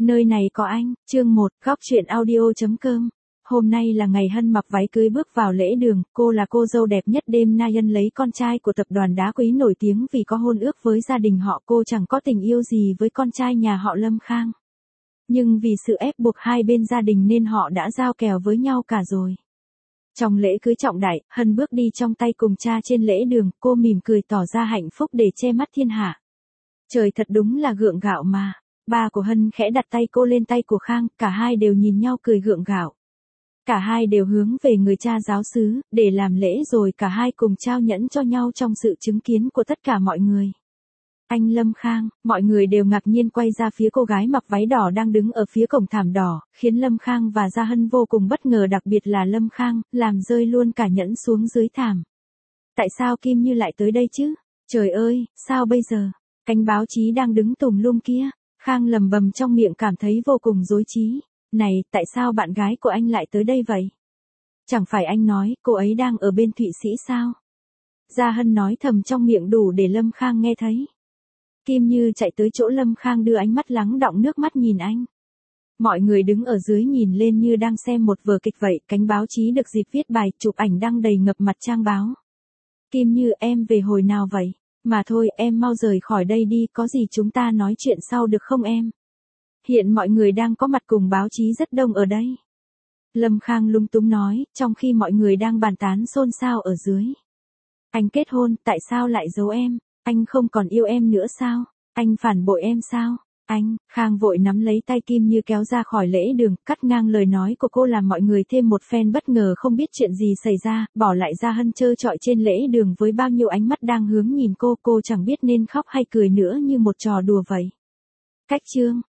Nơi này có anh, chương 1, góc chuyện audio.com. Hôm nay là ngày Hân mặc váy cưới bước vào lễ đường, cô là cô dâu đẹp nhất đêm nay. Hân lấy con trai của tập đoàn đá quý nổi tiếng vì có hôn ước với gia đình họ. Cô chẳng có tình yêu gì với con trai nhà họ Lâm Khang. Nhưng vì sự ép buộc hai bên gia đình nên họ đã giao kèo với nhau cả rồi. Trong lễ cưới trọng đại, Hân bước đi trong tay cùng cha trên lễ đường, cô mỉm cười tỏ ra hạnh phúc để che mắt thiên hạ. Trời thật đúng là gượng gạo mà. Ba của Hân khẽ đặt tay cô lên tay của Khang, cả hai đều nhìn nhau cười gượng gạo. Cả hai đều hướng về người cha giáo xứ, để làm lễ rồi cả hai cùng trao nhẫn cho nhau trong sự chứng kiến của tất cả mọi người. Anh Lâm Khang, mọi người đều ngạc nhiên quay ra phía cô gái mặc váy đỏ đang đứng ở phía cổng thảm đỏ, khiến Lâm Khang và Gia Hân vô cùng bất ngờ, đặc biệt là Lâm Khang, làm rơi luôn cả nhẫn xuống dưới thảm. Tại sao Kim Như lại tới đây chứ? Trời ơi, sao bây giờ? Cánh báo chí đang đứng tùm lum kia. Khang lầm bầm trong miệng cảm thấy vô cùng rối trí. Này, tại sao bạn gái của anh lại tới đây vậy? Chẳng phải anh nói cô ấy đang ở bên Thụy Sĩ sao? Gia Hân nói thầm trong miệng đủ để Lâm Khang nghe thấy. Kim Như chạy tới chỗ Lâm Khang đưa ánh mắt lắng đọng nước mắt nhìn anh. Mọi người đứng ở dưới nhìn lên như đang xem một vở kịch vậy. Cánh báo chí được dịp viết bài chụp ảnh đăng đầy ngập mặt trang báo. Kim Như, em về hồi nào vậy? Mà thôi, em mau rời khỏi đây đi, có gì chúng ta nói chuyện sau được không em? Hiện mọi người đang có mặt cùng báo chí rất đông ở đây. Lâm Khang lung túng nói, trong khi mọi người đang bàn tán xôn xao ở dưới. Anh kết hôn, tại sao lại giấu em? Anh không còn yêu em nữa sao? Anh phản bội em sao? Anh, Khang vội nắm lấy tay Kim Như kéo ra khỏi lễ đường, cắt ngang lời nói của cô làm mọi người thêm một phen bất ngờ không biết chuyện gì xảy ra, bỏ lại Gia Hân trơ trọi trên lễ đường với bao nhiêu ánh mắt đang hướng nhìn cô chẳng biết nên khóc hay cười nữa, như một trò đùa vậy. Cách chương